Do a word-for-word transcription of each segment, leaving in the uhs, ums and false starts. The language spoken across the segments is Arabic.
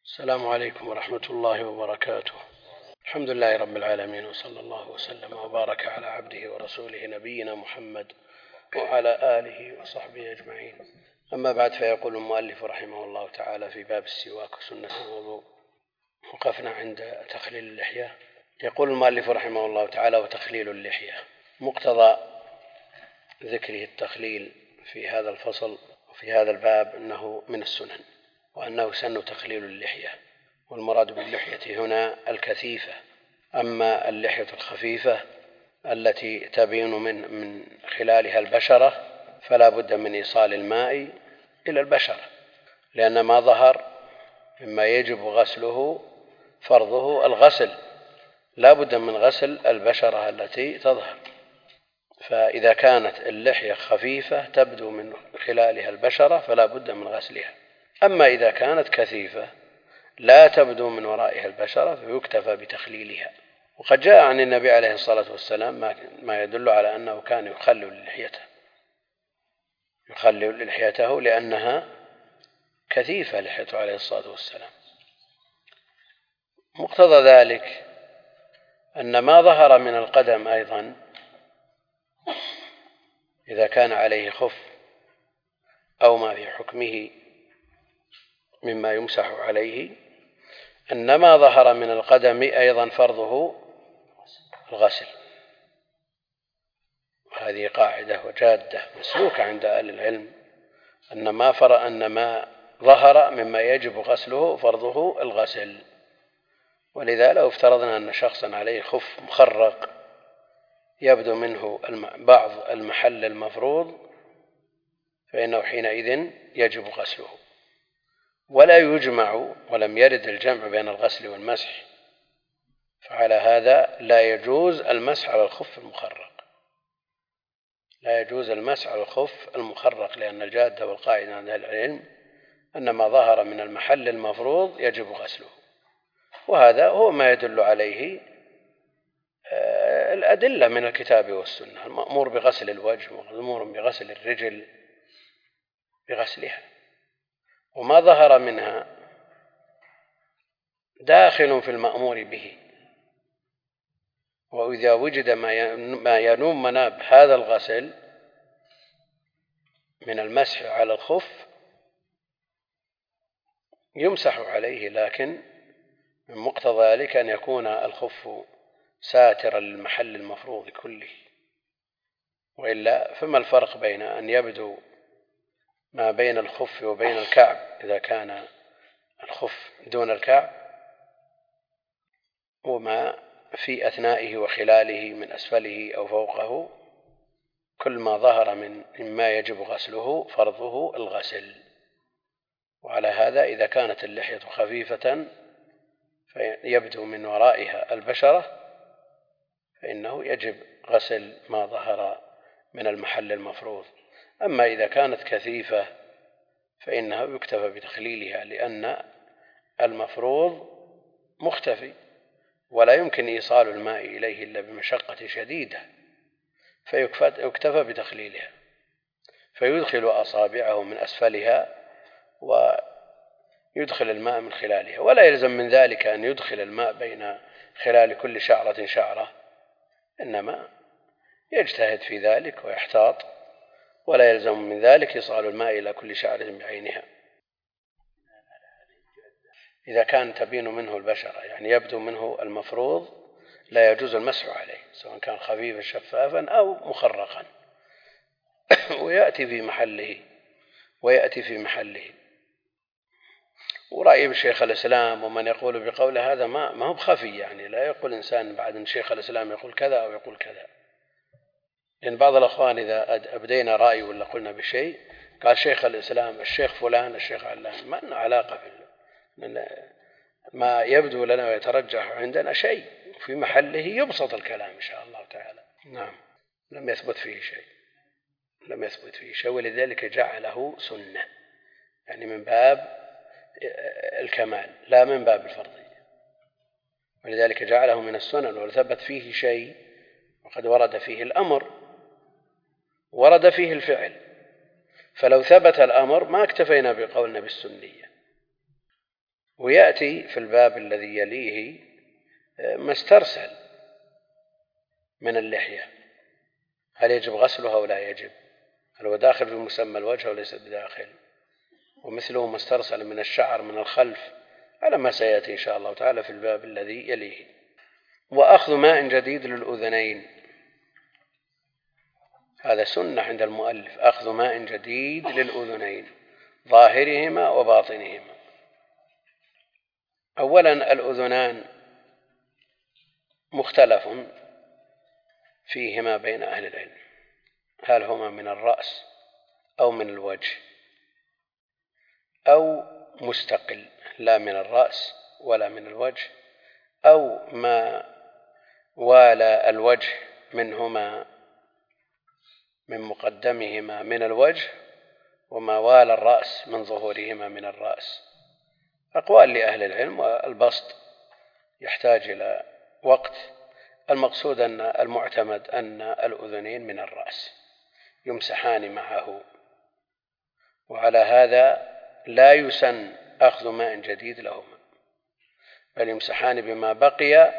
السلام عليكم ورحمة الله وبركاته. الحمد لله رب العالمين، وصلى الله وسلم وبارك على عبده ورسوله نبينا محمد وعلى آله وصحبه أجمعين. أما بعد، فيقول المؤلف رحمه الله تعالى في باب السواك وسنة الوضوء. وقفنا عند تخليل اللحية. يقول المؤلف رحمه الله تعالى: وتخليل اللحية. مقتضى ذكره التخليل في هذا الفصل وفي هذا الباب أنه من السنن، وأنه سن تخليل اللحية، والمراد باللحية هنا الكثيفة. أما اللحية الخفيفة التي تبين من من خلالها البشرة فلا بد من إيصال الماء إلى البشرة، لأن ما ظهر مما يجب غسله فرضه الغسل، لا بد من غسل البشرة التي تظهر. فإذا كانت اللحية خفيفة تبدو من خلالها البشرة فلا بد من غسلها. أما إذا كانت كثيفة لا تبدو من ورائها البشرة فيكتفى بتخليلها. وقد جاء عن النبي عليه الصلاة والسلام ما يدل على أنه كان يخلل لحيته يخلل لحيته لأنها كثيفة لحيته عليه الصلاة والسلام. مقتضى ذلك أن ما ظهر من القدم أيضا إذا كان عليه خف أو ما في حكمه مما يمسح عليه، أن ما ظهر من القدم أيضا فرضه الغسل. وهذه قاعدة وجادة مسلوكة عند أهل العلم، أن ما فر أن ما ظهر مما يجب غسله فرضه الغسل. ولذا لو افترضنا أن شخصا عليه خف مخرق يبدو منه بعض المحل المفروض فإنه حينئذ يجب غسله. ولا يجمع، ولم يرد الجمع بين الغسل والمسح، فعلى هذا لا يجوز المسح على الخف المخرق لا يجوز المسح على الخف المخرق لأن الجادة والقاعدة عند أهل العلم أن ما ظهر من المحل المفروض يجب غسله. وهذا هو ما يدل عليه الأدلة من الكتاب والسنة: المأمور بغسل الوجه ومأمور بغسل الرجل بغسلها. وما ظهر منها داخل في المأمور به. وإذا وجد ما ينوم مناب هذا الغسل من المسح على الخف يمسح عليه، لكن من مقتضى ذلك أن يكون الخف ساترا للمحل المفروض كله. وإلا فما الفرق بين أن يبدو ما بين الخف وبين الكعب إذا كان الخف دون الكعب، وما في أثنائه وخلاله من أسفله أو فوقه؟ كل ما ظهر من مما يجب غسله فرضه الغسل. وعلى هذا إذا كانت اللحية خفيفة فيبدو من ورائها البشرة فإنه يجب غسل ما ظهر من المحل المفروض. أما إذا كانت كثيفة فإنه يكتفى بتخليلها، لأن المفروض مختفي ولا يمكن إيصال الماء إليه إلا بمشقة شديدة، فيكتفى بتخليلها، فيدخل أصابعه من أسفلها ويدخل الماء من خلالها. ولا يلزم من ذلك أن يدخل الماء بين خلال كل شعرة شعرة، إنما يجتهد في ذلك ويحتاط، ولا يلزم من ذلك إيصال الماء إلى كل شعرة بعينها. إذا كان تبين منه البشرة، يعني يبدو منه المفروض، لا يجوز المسح عليه سواء كان خفيفا شفافا أو مخرقا ويأتي في محله ويأتي في محله ورأي بشيخ الإسلام ومن يقول بقول هذا ما ما هو بخفي، يعني لا يقول إنسان بعد أن شيخ الإسلام يقول كذا أو يقول كذا. لأن بعض الأخوان إذا أبدينا رأي ولا قلنا بشيء قال شيخ الإسلام، الشيخ فلان، الشيخ علان، ما لنا علاقة في ما يبدو لنا ويترجح عندنا شيء في محله يبسط الكلام إن شاء الله تعالى. نعم، لم يثبت فيه شيء لم يثبت فيه شيء ولذلك جعله سنة، يعني من باب الكمال لا من باب الفرضية. ولذلك جعله من السنن، ولثبت فيه شيء وقد ورد فيه الأمر ورد فيه الفعل، فلو ثبت الأمر ما اكتفينا بقولنا بالسنية. ويأتي في الباب الذي يليه ما استرسل من اللحية، هل يجب غسلها أو لا يجب؟ هل هو داخل في مسمى الوجه أو ليس بداخل؟ ومثله ما استرسل من الشعر من الخلف، على ما سيأتي إن شاء الله تعالى في الباب الذي يليه. وأخذ ماء جديد للأذنين، هذا سنة عند المؤلف، أخذ ماء جديد للأذنين ظاهرهما وباطنهما. أولا الأذنان مختلف فيهما بين أهل العلم، هل هما من الرأس أو من الوجه أو مستقل، لا من الرأس ولا من الوجه، أو ما والى الوجه منهما من مقدمهما من الوجه وما والى الرأس من ظهورهما من الرأس. أقوال لأهل العلم، والبسط يحتاج إلى وقت. المقصود أن المعتمد أن الأذنين من الرأس يمسحان معه، وعلى هذا لا يسن أخذ ماء جديد لهما، بل يمسحان بما بقي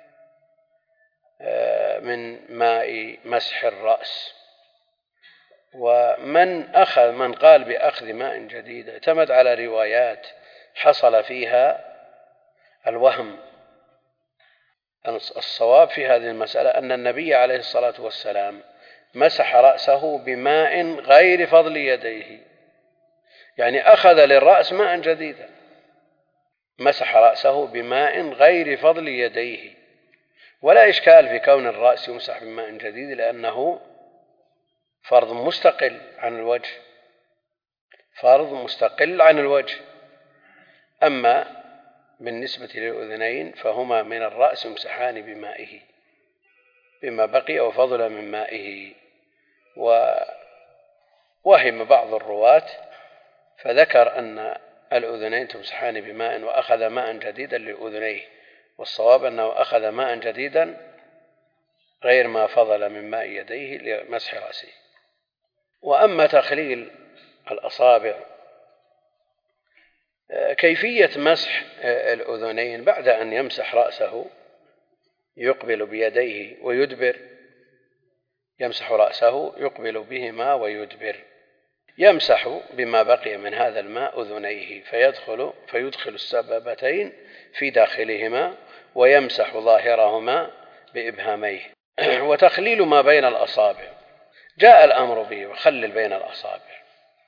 من ماء مسح الرأس. ومن أخذ من قال بأخذ ماء جديد اعتمد على روايات حصل فيها الوهم. الصواب في هذه المسألة أن النبي عليه الصلاة والسلام مسح رأسه بماء غير فضل يديه، يعني أخذ للرأس ماء جديدا، مسح رأسه بماء غير فضل يديه. ولا إشكال في كون الرأس يمسح بماء جديد، لأنه فرض مستقل عن الوجه، فرض مستقل عن الوجه. أما بالنسبة للأذنين فهما من الرأس يمسحان بمائه بما بقي أو فضل من مائه. ووهم بعض الرواة فذكر أن الأذنين تمسحان بماء وأخذ ماء جديدا لأذنيه، والصواب أنه أخذ ماء جديدا غير ما فضل من ماء يديه لمسح رأسه. وأما تخليل الأصابع، كيفية مسح الأذنين بعد أن يمسح رأسه يقبل بيديه ويدبر، يمسح رأسه يقبل بهما ويدبر، يمسح بما بقي من هذا الماء أذنيه فيدخل فيدخل السبابتين في داخلهما ويمسح ظاهرهما بإبهاميه. وتخليل ما بين الأصابع جاء الأمر به، وخلل بين الأصابع،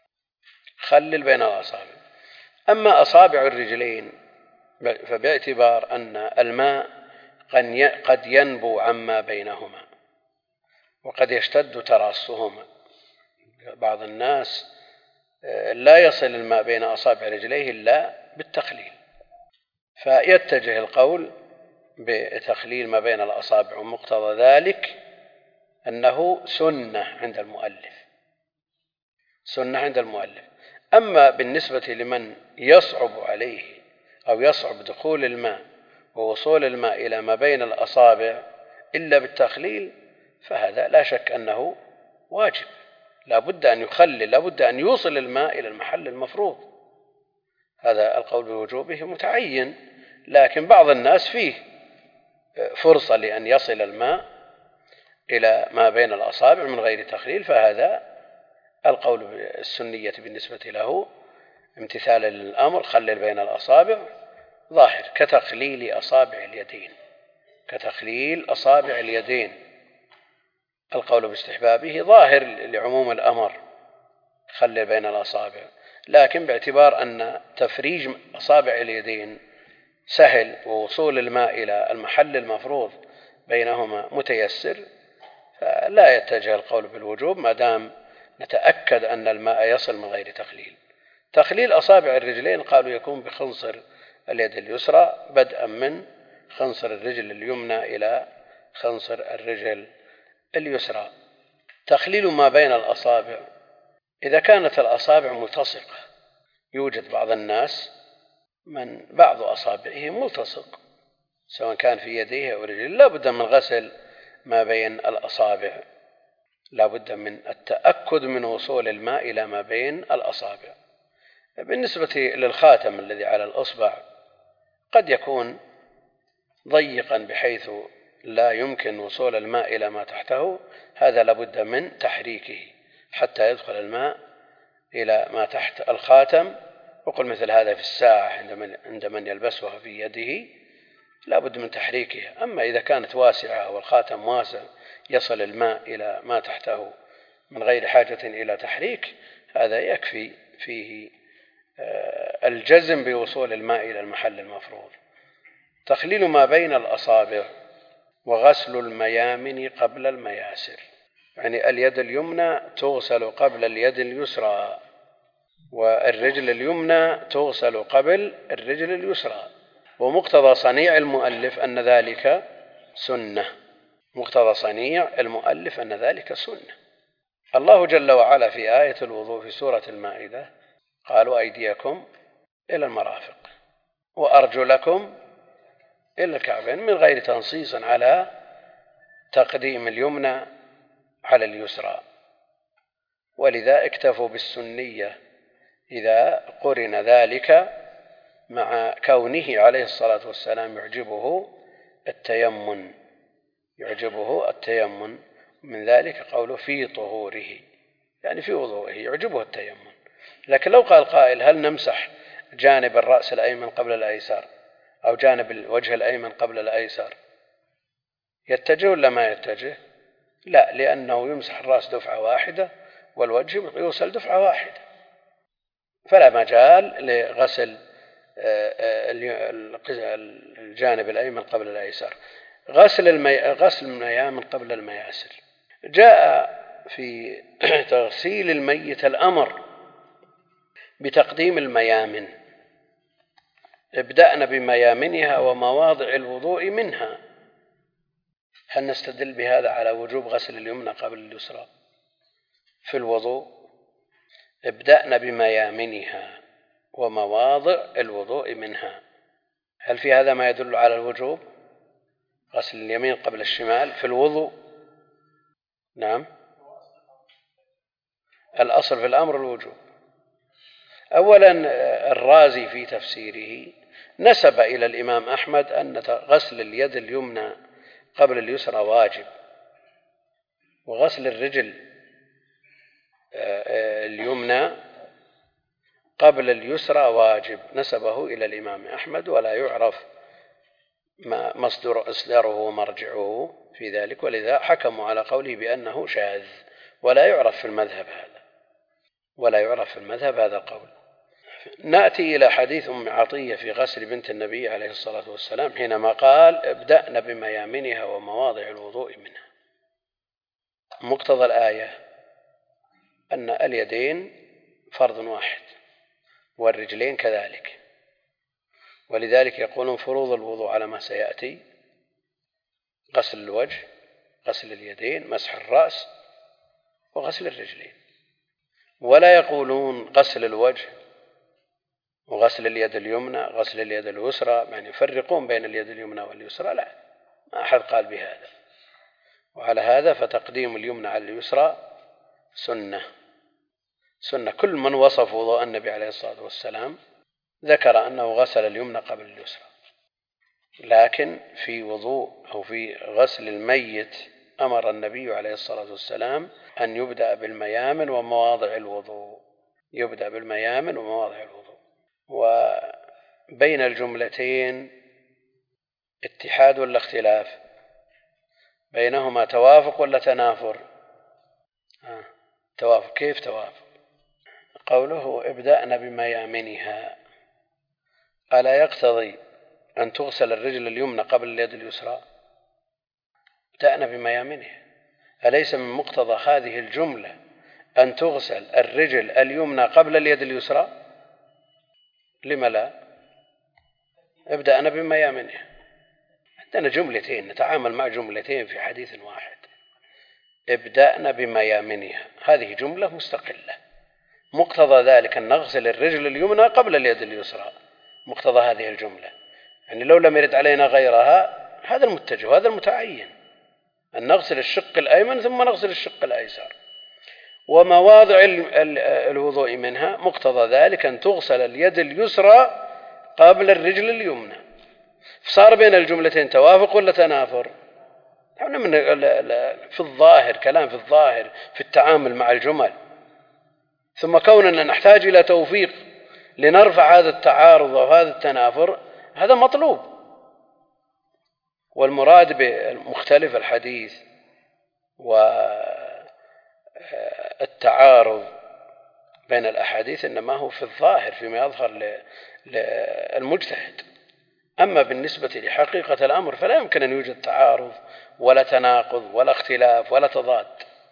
خلل بين الأصابع. أما أصابع الرجلين فباعتبار أن الماء قد ينبو عما بينهما وقد يشتد تراصهما، بعض الناس لا يصل الماء بين أصابع رجليه إلا بالتخليل، فيتجه القول بتخليل ما بين الأصابع، ومقتضى ذلك أنه سنة عند المؤلف، سنة عند المؤلف. أما بالنسبة لمن يصعب عليه أو يصعب دخول الماء ووصول الماء إلى ما بين الأصابع إلا بالتخليل، فهذا لا شك أنه واجب، لا بد أن يخلل، لا بد أن يوصل الماء إلى المحل المفروض. هذا القول بوجوبه متعين، لكن بعض الناس فيه فرصة لأن يصل الماء إلى ما بين الأصابع من غير تخليل، فهذا القول بالسنية بالنسبة له امتثالا للأمر خلل بين الأصابع ظاهر، كتخليل أصابع اليدين، كتخليل أصابع اليدين القول باستحبابه ظاهر لعموم الأمر، خلل بين الأصابع، لكن باعتبار أن تفريج أصابع اليدين سهل ووصول الماء إلى المحل المفروض بينهما متيسر، فلا يتجه القول بالوجوب ما دام نتأكد أن الماء يصل من غير تخليل. تخليل أصابع الرجلين قالوا يكون بخنصر اليد اليسرى بدءا من خنصر الرجل اليمنى إلى خنصر الرجل اليسرى. تخليل ما بين الأصابع إذا كانت الأصابع ملتصقة، يوجد بعض الناس من بعض أصابعه ملتصق سواء كان في يديه أو رجله، لا بد من غسل ما بين الأصابع، لا بد من التأكد من وصول الماء إلى ما بين الأصابع. بالنسبة للخاتم الذي على الأصبع قد يكون ضيقا بحيث لا يمكن وصول الماء إلى ما تحته، هذا لابد من تحريكه حتى يدخل الماء إلى ما تحت الخاتم. وقل مثل هذا في الساعة عند من يلبسها في يده لابد من تحريكها. أما إذا كانت واسعة والخاتم واسع يصل الماء إلى ما تحته من غير حاجة إلى تحريك، هذا يكفي فيه الجزم بوصول الماء إلى المحل المفروض. تخليل ما بين الأصابع وغسل الميامن قبل المياسر، يعني اليد اليمنى تغسل قبل اليد اليسرى، والرجل اليمنى تغسل قبل الرجل اليسرى. ومقتضى صنيع المؤلف أن ذلك سنة، مقتضى صنيع المؤلف أن ذلك سنة. الله جل وعلا في آية الوضوء في سورة المائدة قالوا أيديكم إلى المرافق وأرجلكم إلى الكعبين، من غير تنصيص على تقديم اليمنى على اليسرى، ولذا اكتفوا بالسنية إذا قرن ذلك مع كونه عليه الصلاة والسلام يعجبه التيمم يعجبه التيمم من ذلك قوله في طهوره، يعني في وضوءه يعجبه التيمم. لكن لو قال قائل هل نمسح جانب الرأس الأيمن قبل الأيسر أو جانب الوجه الأيمن قبل الأيسر، يتجه ولا ما يتجه؟ لا، لأنه يمسح الرأس دفعة واحدة والوجه يوصل دفعة واحدة، فلا مجال لغسل الجانب الأيمن قبل الأيسر. غسل المي... غسل الميامن قبل المياسر. جاء في تغسيل الميت الأمر بتقديم الميامن، ابدأنا بميامنها ومواضع الوضوء منها. هل نستدل بهذا على وجوب غسل اليمنى قبل اليسرى في الوضوء؟ ابدأنا بميامنها ومواضع الوضوء منها، هل في هذا ما يدل على الوجوب غسل اليمين قبل الشمال في الوضوء؟ نعم، الأصل في الأمر الوجوب. أولا الرازي في تفسيره نسب إلى الإمام أحمد أن غسل اليد اليمنى قبل اليسرى واجب، وغسل الرجل اليمنى قبل اليسرى واجب، نسبه إلى الإمام أحمد، ولا يعرف ما مصدر إصداره ومرجعه في ذلك، ولذا حكموا على قوله بأنه شاذ، ولا يعرف في المذهب هذا ولا يعرف في المذهب هذا القول. نأتي إلى حديث أم عطية في غسل بنت النبي عليه الصلاة والسلام حينما قال ابدأنا بميامنها ومواضع الوضوء منها. مقتضى الآية أن اليدين فرض واحد والرجلين كذلك، ولذلك يقولون فروض الوضوء على ما سيأتي: غسل الوجه، غسل اليدين، مسح الرأس، وغسل الرجلين. ولا يقولون غسل الوجه وغسل اليد اليمنى غسل اليد اليسرى، يعني يفرقون بين اليد اليمنى واليسرى، لا، ما أحد قال بهذا. وعلى هذا فتقديم اليمنى على اليسرى سنة سنة كل من وصف وضوء النبي عليه الصلاة والسلام ذكر أنه غسل اليمنى قبل اليسرى، لكن في وضوء أو في غسل الميت أمر النبي عليه الصلاة والسلام أن يبدأ بالميامن ومواضع الوضوء يبدأ بالميامن ومواضع الوضوء. وبين الجملتين اتحاد ولا اختلاف؟ بينهما توافق ولا تنافر؟ آه. توافق. كيف توافق؟ قوله ابدأنا بميامنها ألا يقتضي أن تغسل الرجل اليمنى قبل اليد اليسرى؟ ابدأنا بميامنها، أليس من مقتضى هذه الجملة أن تغسل الرجل اليمنى قبل اليد اليسرى؟ لما لا؟ ابدأنا بميامنها. عندنا جملتين، نتعامل مع جملتين في حديث واحد. ابدأنا بميامنها هذه جملة مستقلة، مقتضى ذلك أن نغسل الرجل اليمنى قبل اليد اليسرى، مقتضى هذه الجملة. يعني لو لم يرد علينا غيرها هذا المتجه وهذا المتعين، أن نغسل الشق الأيمن ثم نغسل الشق الأيسر. ومواضع الوضوء منها مقتضى ذلك أن تغسل اليد اليسرى قبل الرجل اليمنى، صار بين الجملتين توافق ولا تنافر؟ من في الظاهر كلام في الظاهر في التعامل مع الجمل، ثم كوننا نحتاج إلى توفيق لنرفع هذا التعارض وهذا التنافر، هذا مطلوب. والمراد بمختلف الحديث والتعارض بين الأحاديث إنما هو في الظاهر فيما يظهر للمجتهد. أما بالنسبة لحقيقة الأمر فلا يمكن أن يوجد تعارض ولا تناقض ولا اختلاف ولا تضاد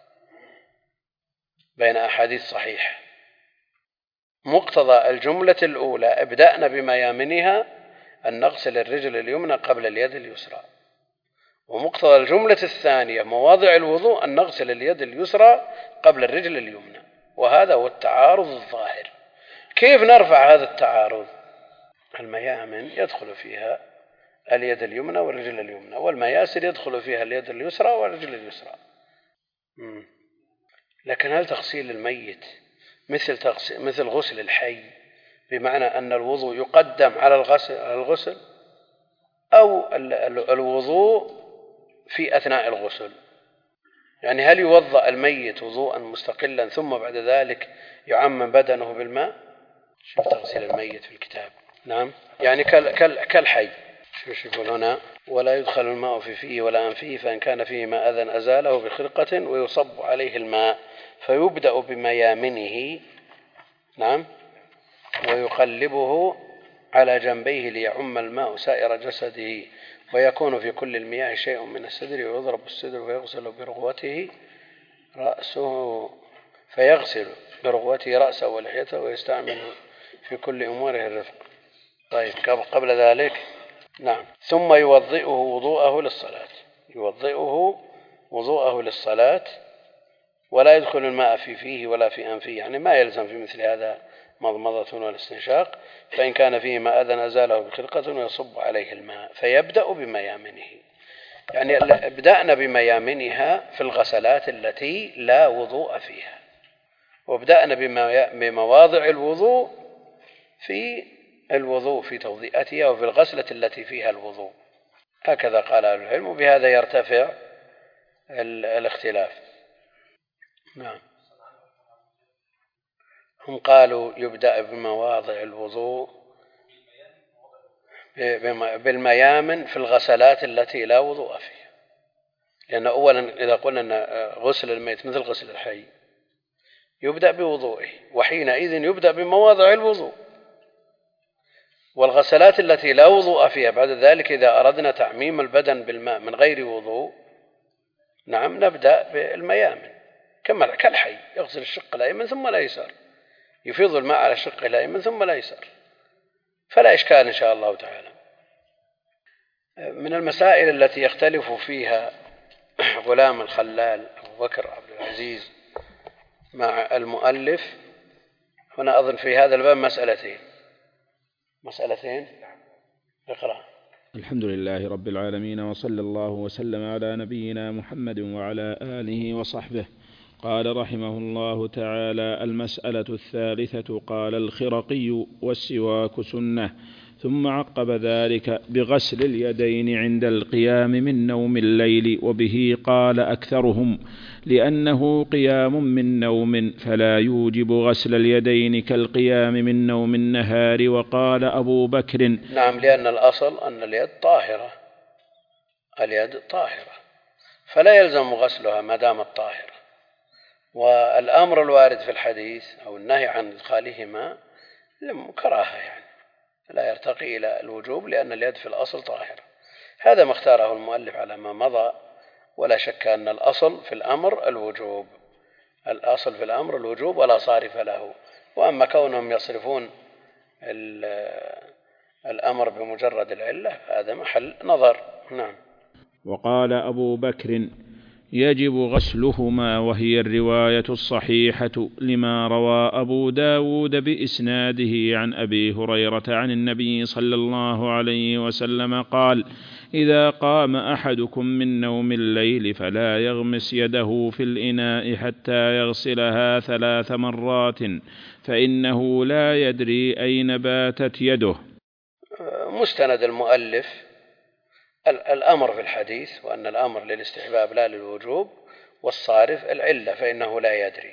بين أحاديث صحيحة. مقتضى الجملة الأولى ابدأنا بميامنها أن نغسل الرجل اليمنى قبل اليد اليسرى، ومقتضى الجملة الثانية مواضع الوضوء أن نغسل اليد اليسرى قبل الرجل اليمنى، وهذا هو التعارض الظاهر. كيف نرفع هذا التعارض؟ الميامن يدخل فيها اليد اليمنى والرجل اليمنى، والمياسر يدخل فيها اليد اليسرى والرجل اليسرى. مم. لكن هل تغسيل الميت مثل تغسيل مثل غسل الحي، بمعنى أن الوضوء يقدم على الغسل على الغسل، أو الوضوء في أثناء الغسل؟ يعني هل يوضأ الميت وضوءا مستقلا ثم بعد ذلك يعمم بدنه بالماء؟ شوف تغسيل الميت في الكتاب. نعم، يعني كالحي. شوف يقول هنا: ولا يدخل الماء في فيه ولا أنفه، فإن كان فيه ماء أذى أزاله بخرقة ويصب عليه الماء، فيبدأ بميامنه، نعم، ويقلبه على جنبيه ليعم الماء سائر جسده، ويكون في كل المياه شيء من السدر، ويضرب السدر ويغسل برغوته رأسه فيغسل برغوته رأسه ولحيته، ويستعمل في كل أموره الرفق. طيب، قبل ذلك نعم ثم يوضئه وضوءه للصلاة يوضئه وضوءه للصلاة ولا يدخل الماء في فيه ولا في أنفه، يعني ما يلزم في مثل هذا مضمضة ولا استنشاق. فإن كان فيه ماء أذى أزاله بخرقة ويصب عليه الماء، فيبدأ بميامنه. يعني ابدأنا بميامنها في الغسلات التي لا وضوء فيها، وابدأنا بمواضع الوضوء في الوضوء في توضئتها وفي الغسلة التي فيها الوضوء. هكذا قال أهل العلم، وبهذا يرتفع الاختلاف. نعم، هم قالوا يبدأ بمواضع الوضوء بالميامن في الغسلات التي لا وضوء فيها، لأن أولا إذا قلنا أن غسل الميت مثل غسل الحي يبدأ بوضوئه، وحينئذ يبدأ بمواضع الوضوء. والغسلات التي لا وضوء فيها بعد ذلك إذا أردنا تعميم البدن بالماء من غير وضوء، نعم، نبدأ بالميامن كما كالحي، يغسل الشق الأيمن ثم الأيسر، يفيض الماء على الشق الأيمن ثم الأيسر، فلا إشكال إن شاء الله تعالى. من المسائل التي يختلف فيها غلام الخلال أبو بكر عبد العزيز مع المؤلف هنا، أظن في هذا الباب مسألتين مسألتين اقرأ. الحمد لله رب العالمين، وصلى الله وسلم على نبينا محمد وعلى آله وصحبه. قال رحمه الله تعالى: المسألة الثالثة. قال الخرقي: والسواك سنة. ثم عقب ذلك بغسل اليدين عند القيام من نوم الليل، وبه قال أكثرهم، لأنه قيام من نوم فلا يوجب غسل اليدين كالقيام من نوم النهار. وقال أبو بكر: نعم، لأن الأصل أن اليد طاهرة اليد طاهرة فلا يلزم غسلها ما دامت طاهرة. والأمر الوارد في الحديث أو النهي عن إدخالهما كراهة، يعني لا يرتقي إلى الوجوب، لأن اليد في الأصل طاهرة. هذا ما اختاره المؤلف على ما مضى، ولا شك أن الأصل في الأمر الوجوب الأصل في الأمر الوجوب ولا صارف له. وأما كونهم يصرفون الأمر بمجرد العلة هذا محل نظر. نعم. وقال أبو بكر: يجب غسلهما، وهي الرواية الصحيحة لما روى أبو داود بإسناده عن أبي هريرة عن النبي صلى الله عليه وسلم قال: إذا قام أحدكم من نوم الليل فلا يغمس يده في الإناء حتى يغسلها ثلاث مرات، فإنه لا يدري أين باتت يده. مستند المؤلف الأمر في الحديث وأن الأمر للاستحباب لا للوجوب، والصارف العلة فإنه لا يدري.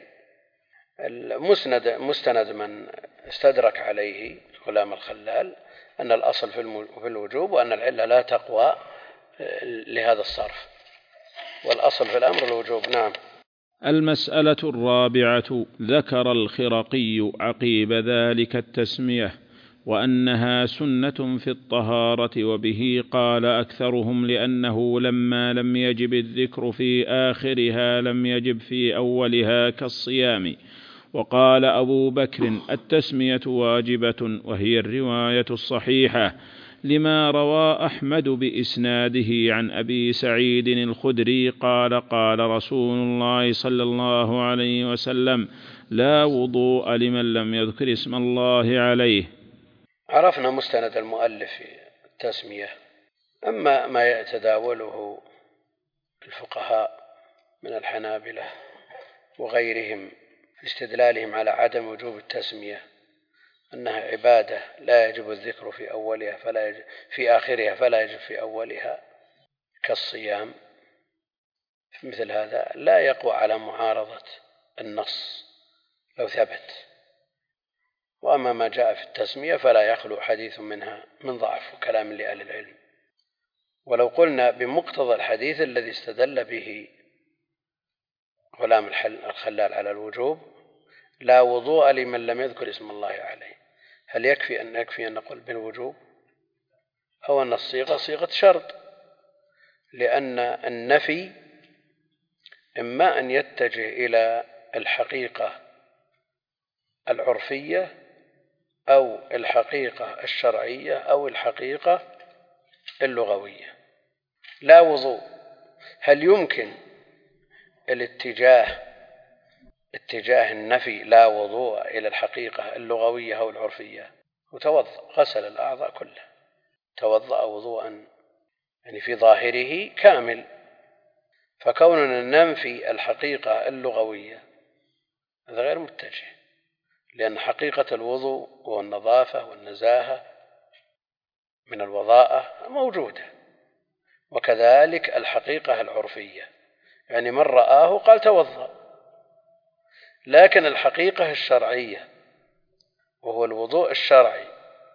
المسند مستند من استدرك عليه غلام الخلال أن الأصل في الوجوب وأن العلة لا تقوى لهذا الصرف، والأصل في الأمر الوجوب. نعم. المسألة الرابعة: ذكر الخرقي عقيب ذلك التسمية وأنها سنة في الطهارة، وبه قال أكثرهم لأنه لما لم يجب الذكر في آخرها لم يجب في أولها كالصيام. وقال أبو بكر: التسمية واجبة، وهي الرواية الصحيحة لما روى أحمد بإسناده عن أبي سعيد الخدري قال: قال رسول الله صلى الله عليه وسلم: لا وضوء لمن لم يذكر اسم الله عليه. عرفنا مستند المؤلف في التسمية. أما ما يتداوله الفقهاء من الحنابلة وغيرهم في استدلالهم على عدم وجوب التسمية أنها عبادة لا يجب الذكر في أولها فلا يجب في آخرها فلا يجب في أولها كالصيام، مثل هذا لا يقوى على معارضة النص لو ثبت. وأما ما جاء في التسمية فلا يخلو حديث منها من ضعف وكلام لأهل العلم. ولو قلنا بمقتضى الحديث الذي استدل به غلام الخلال على الوجوب: لا وضوء لمن لم يذكر اسم الله عليه، هل يكفي أن يكفي أن نقول بالوجوب، أو أن الصيغة صيغة شرط؟ لأن النفي إما أن يتجه إلى الحقيقة العرفية أو الحقيقة الشرعية أو الحقيقة اللغوية. لا وضوء، هل يمكن الاتجاه اتجاه النفي لا وضوء إلى الحقيقة اللغوية أو العرفية؟ وتوضأ، غسل الأعضاء كلها، توضأ وضوءا يعني في ظاهره كامل. فكوننا ننفي الحقيقة اللغوية هذا غير متجه، لأن حقيقة الوضوء والنظافة والنزاهة من الوضاءة موجودة، وكذلك الحقيقة العرفية، يعني من رآه قال توضأ. لكن الحقيقة الشرعية وهو الوضوء الشرعي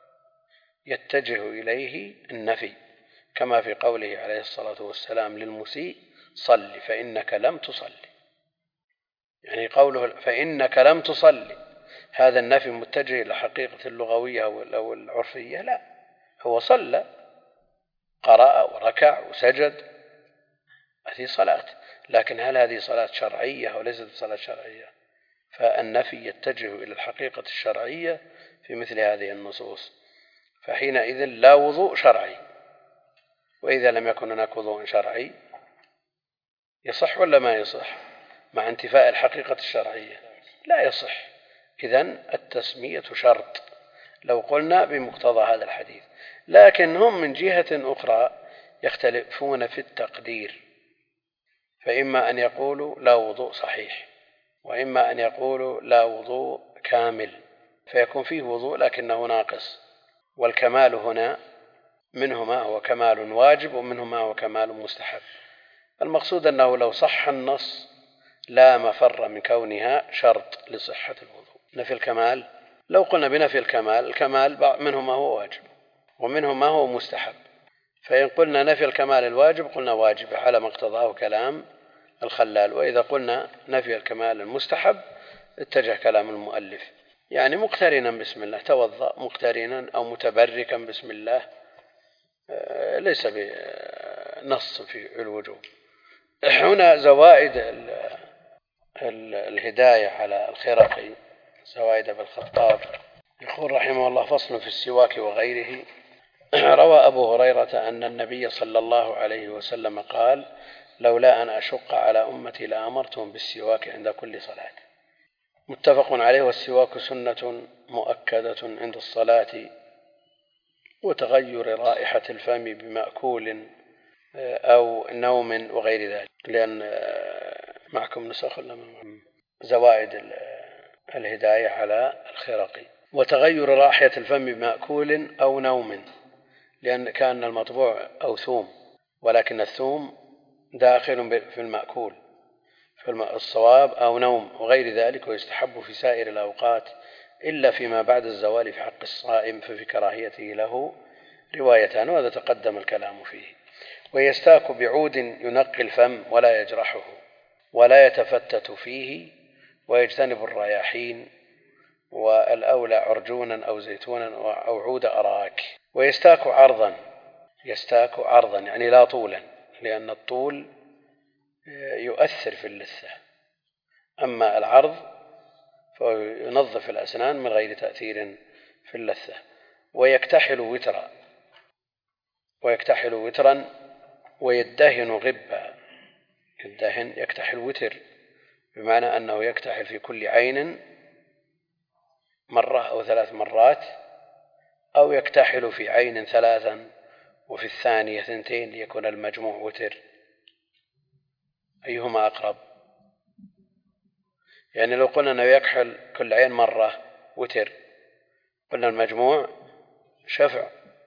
يتجه إليه النفي، كما في قوله عليه الصلاة والسلام للمسيء: صل فإنك لم تصلي. يعني قوله فإنك لم تصلي هذا النفي متجه إلى حقيقة اللغوية أو العرفية؟ لا، هو صلى، قرأ وركع وسجد، هذه صلاة. لكن هل هذه صلاة شرعية أو ليست صلاة شرعية؟ فالنفي يتجه إلى الحقيقة الشرعية في مثل هذه النصوص، فحينئذ لا وضوء شرعي. وإذا لم يكن هناك وضوء شرعي يصح ولا ما يصح مع انتفاء الحقيقة الشرعية؟ لا يصح. إذن التسمية شرط لو قلنا بمقتضى هذا الحديث. لكن هم من جهة أخرى يختلفون في التقدير، فإما أن يقولوا لا وضوء صحيح، وإما أن يقولوا لا وضوء كامل، فيكون فيه وضوء لكنه ناقص. والكمال هنا منه ما هو كمال واجب ومنه ما هو كمال مستحب. المقصود أنه لو صح النص لا مفر من كونها شرط لصحة الوضوء. نفي الكمال، لو قلنا بنفي الكمال، الكمال منه ما هو واجب ومنه ما هو مستحب، فإن قلنا نفي الكمال الواجب قلنا واجب على ما اقتضاه كلام الخلال، وإذا قلنا نفي الكمال المستحب اتجه كلام المؤلف، يعني مقترنا بسم الله، توضأ مقترنا أو متبركا بسم الله، ليس بنص في الوجوب. هنا زوائد الهداية على الخرقي، زوائد ابن الخطاب، يقول رحمه الله: فصل في السواك وغيره. روى أبو هريرة أن النبي صلى الله عليه وسلم قال: لولا أن أشق على أمتي لأمرتهم بالسواك عند كل صلاة. متفق عليه. والسواك سنة مؤكدة عند الصلاة وتغير رائحة الفم بمأكول أو نوم وغير ذلك. لأن معكم نسخ زوائد الهداية على الخرقي: وتغير رائحة الفم بمأكول أو نوم لأن كان المطبوع أو ثوم، ولكن الثوم داخل في المأكول، في الصواب أو نوم وغير ذلك، ويستحب في سائر الأوقات إلا فيما بعد الزوال في حق الصائم، ففي كراهيته له روايتان، وهذا تقدم الكلام فيه. ويستاك بعود ينقي الفم ولا يجرحه، ولا يتفتت فيه، ويجتنب الرياحين، والأولى عرجونا أو زيتونا أو عود أراك. ويستاك عرضا، يستاك عرضا يعني لا طولا، لأن الطول يؤثر في اللثة، أما العرض فينظف الأسنان من غير تأثير في اللثة. ويكتحل وترا، ويكتحل وترا ويدهن غبا. يدهن يكتحل وتر بمعنى أنه يكتحل في كل عين مرة أو ثلاث مرات، أو يكتحل في عين ثلاثا وفي الثانية ثنتين ليكون المجموع وتر. أيهما أقرب؟ يعني لو قلنا أنه يكحل كل عين مرة وتر، قلنا المجموع شفع،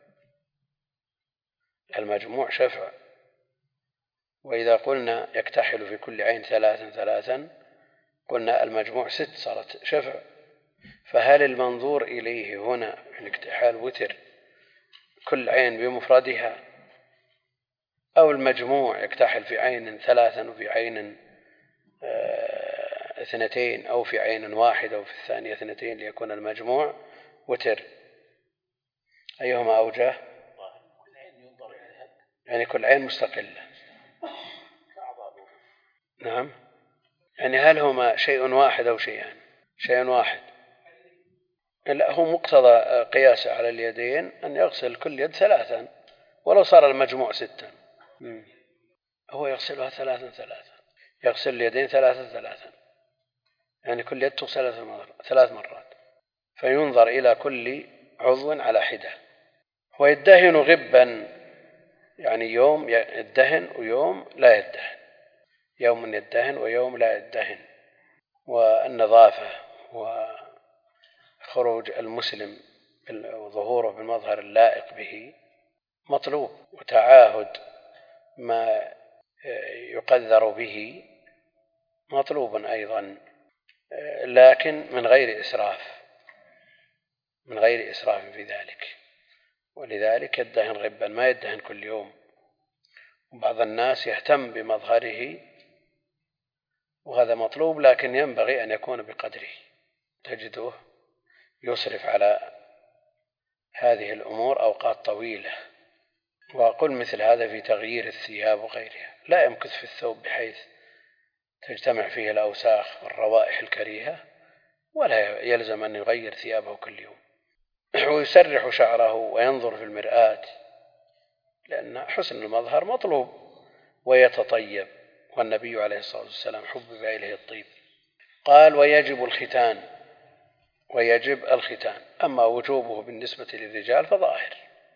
المجموع شفع. وإذا قلنا يكتحل في كل عين ثلاثا ثلاثا، قلنا المجموع ست، صارت شفع. فهل المنظور إليه هنا الاكتحال وتر كل عين بمفردها، أو المجموع يكتحل في عين ثلاثا وفي عين اثنتين، أو في عين واحدة وفي الثانية اثنتين ليكون المجموع وتر؟ أيهما أوجه؟ يعني كل عين مستقلة. نعم، يعني هل هما شيء واحد أو شيئان؟ شيء واحد. لا، هو مقتضى قياسه على اليدين أن يغسل كل يد ثلاثا ولو صار المجموع ستا. هو يغسلها ثلاثا ثلاثا، يغسل اليدين ثلاثا ثلاثا، يعني كل يد تغسل ثلاث مرات، فينظر إلى كل عضو على حدة. ويدهن غبا، يعني يوم يدهن ويوم لا يدهن، يوم يدهن ويوم لا يدهن. والنظافة وخروج المسلم وظهوره بالمظهر اللائق به مطلوب، وتعاهد ما يقدر به مطلوب أيضا، لكن من غير إسراف، من غير إسراف في ذلك. ولذلك يدهن غبا، ما يدهن كل يوم. وبعض الناس يهتم بمظهره وهذا مطلوب، لكن ينبغي أن يكون بقدره. تجده يصرف على هذه الأمور أوقات طويلة. وأقول مثل هذا في تغيير الثياب وغيرها، لا يمكث في الثوب بحيث تجتمع فيه الأوساخ والروائح الكريهة، ولا يلزم أن يغير ثيابه كل يوم. ويسرح شعره وينظر في المرآة، لأن حسن المظهر مطلوب. ويتطيب، والنبي عليه الصلاة والسلام حبب إليه الطيب. قال ويجب الختان، ويجب الختان. أما وجوبه بالنسبة للرجال فظاهر،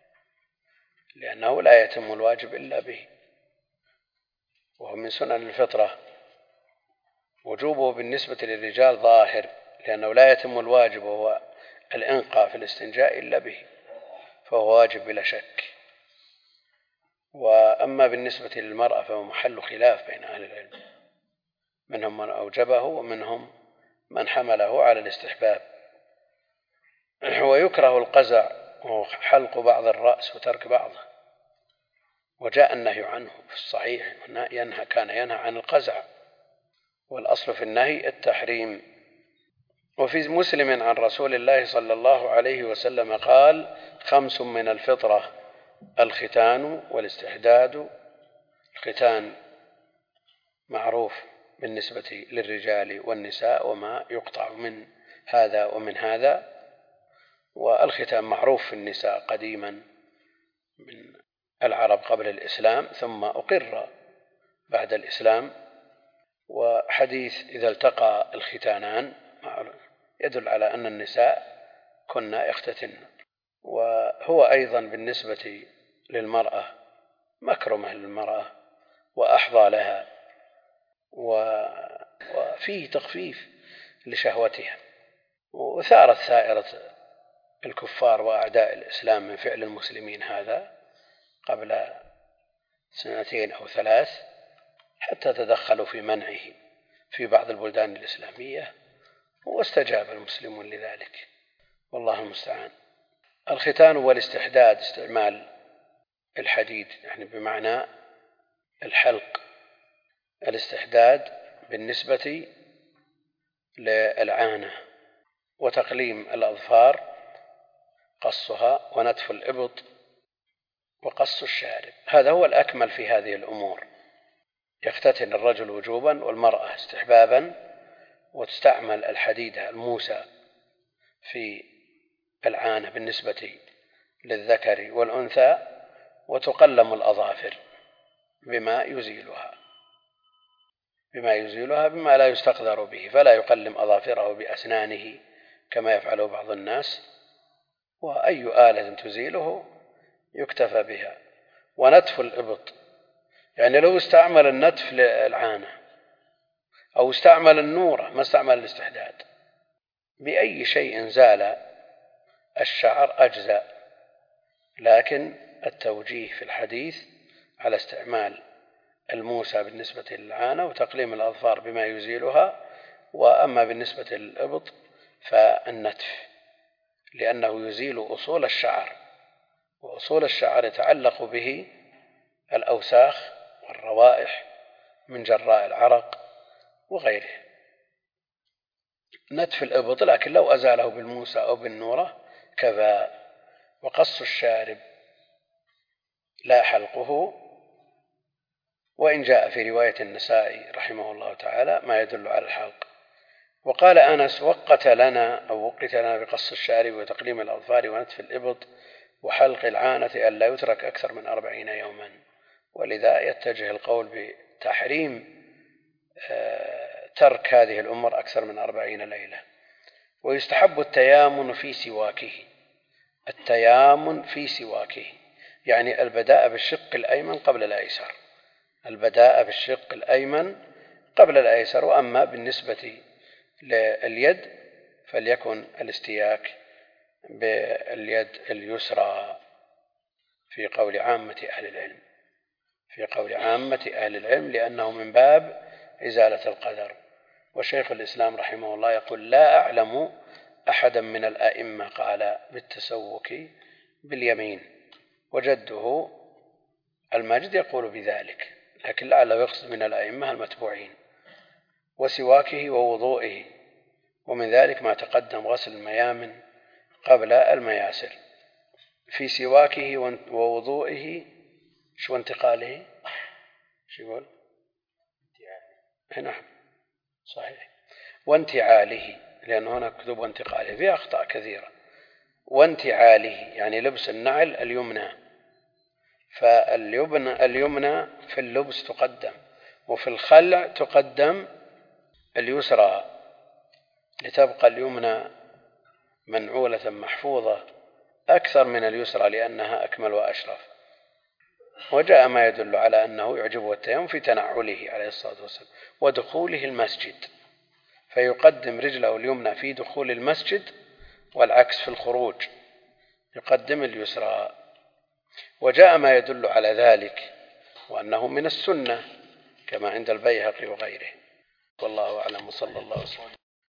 لأنه لا يتم الواجب إلا به، وهو من سنن الفطرة. وجوبه بالنسبة للرجال ظاهر، لأنه لا يتم الواجب وهو الإنقاء في الاستنجاء إلا به، فهو واجب بلا شك. وأما بالنسبة للمرأة فهو محل خلاف بين أهل العلم، منهم من أوجبه ومنهم من حمله على الاستحباب. ويكره القزع وحلق بعض الرأس وترك بعضه، وجاء النهي عنه في الصحيح، ينهى كان ينهى عن القزع، والأصل في النهي التحريم. وفي مسلم عن رسول الله صلى الله عليه وسلم قال خمس من الفطرة: الختان والاستحداد. الختان معروف بالنسبة للرجال والنساء وما يقطع من هذا ومن هذا، والختان معروف في النساء قديما من العرب قبل الإسلام، ثم أقر بعد الإسلام. وحديث إذا التقى الختانان يدل على أن النساء كنا يختتن. وهو أيضا بالنسبة للمرأة مكرمة للمرأة وأحظى لها، وفيه تخفيف لشهوتها، وثارت ثائرة الكفار وأعداء الإسلام من فعل المسلمين هذا قبل سنتين أو ثلاث، حتى تدخلوا في منعه في بعض البلدان الإسلامية، واستجاب المسلمون لذلك، والله المستعان. الختان والاستحداد استعمال الحديد، يعني بمعنى الحلق. الاستحداد بالنسبة للعانة، وتقليم الأظفار قصها، ونتف الإبط، وقص الشارب. هذا هو الأكمل في هذه الأمور. يختتن الرجل وجوبا والمرأة استحبابا، وتستعمل الحديدة الموسى في العانة بالنسبة للذكر والأنثى، وتقلم الأظافر بما يزيلها بما يزيلها بما لا يستقدر به، فلا يقلم أظافره بأسنانه كما يفعله بعض الناس، وأي آلة تزيله يكتفى بها. ونتف الإبط، يعني لو استعمل النتف للعانة أو استعمل النورة، ما استعمل الاستحداد، بأي شيء زال الشعر أجزاء، لكن التوجيه في الحديث على استعمال الموسى بالنسبة للعانة، وتقليم الأظفار بما يزيلها. وأما بالنسبة للإبط فالنتف، لأنه يزيل أصول الشعر، وأصول الشعر يتعلق به الأوساخ والروائح من جراء العرق وغيره. نتف الإبط، لكن لو أزاله بالموسى أو بالنورة كفى. وقص الشارب لا حلقه، وإن جاء في رواية النسائي رحمه الله تعالى ما يدل على الحلق. وقال أنس: وقت لنا أو وقت لنا بقص الشارب وتقليم الأظفار ونتف الإبط وحلق العانة ألا يترك أكثر من أربعين يوما. ولذا يتجه القول بتحريم ترك هذه الأمور أكثر من أربعين ليلة. ويستحب التيامن في سواكه. التيامن في سواكه يعني البداء بالشق الأيمن قبل الأيسر، البداء بالشق الأيمن قبل الأيسر. وأما بالنسبة لليد فليكن الاستياك باليد اليسرى في قول عامة أهل العلم في قول عامة أهل العلم لأنه من باب إزالة القدر. وشيخ الإسلام رحمه الله يقول: لا أعلم أحدا من الأئمة قال بالتسوك باليمين، وجده المجد يقول بذلك، لكن لعله يقصد من الأئمة المتبوعين. وسواكه ووضوئه، ومن ذلك ما تقدم غسل الميامن قبل المياسر. في سواكه ووضوئه شو انتقاله شو يقول؟ نعم صحيح. وانتعاله، لأن هنا كتب وانتقاله فيها أخطاء كثيرة. وانتعاله يعني لبس النعل اليمنى، فاليمنى اليمنى في اللبس تقدم، وفي الخلع تقدم اليسرى، لتبقى اليمنى منعولة محفوظة أكثر من اليسرى لأنها أكمل وأشرف. وجاء ما يدل على أنه يعجبه التيمم في تنعله عليه الصلاة والسلام ودخوله المسجد، فيقدم رجله اليمنى في دخول المسجد، والعكس في الخروج يقدم اليسرى. وجاء ما يدل على ذلك وأنه من السنة كما عند البيهقي وغيره. والله أعلم، وصلى الله وسلم.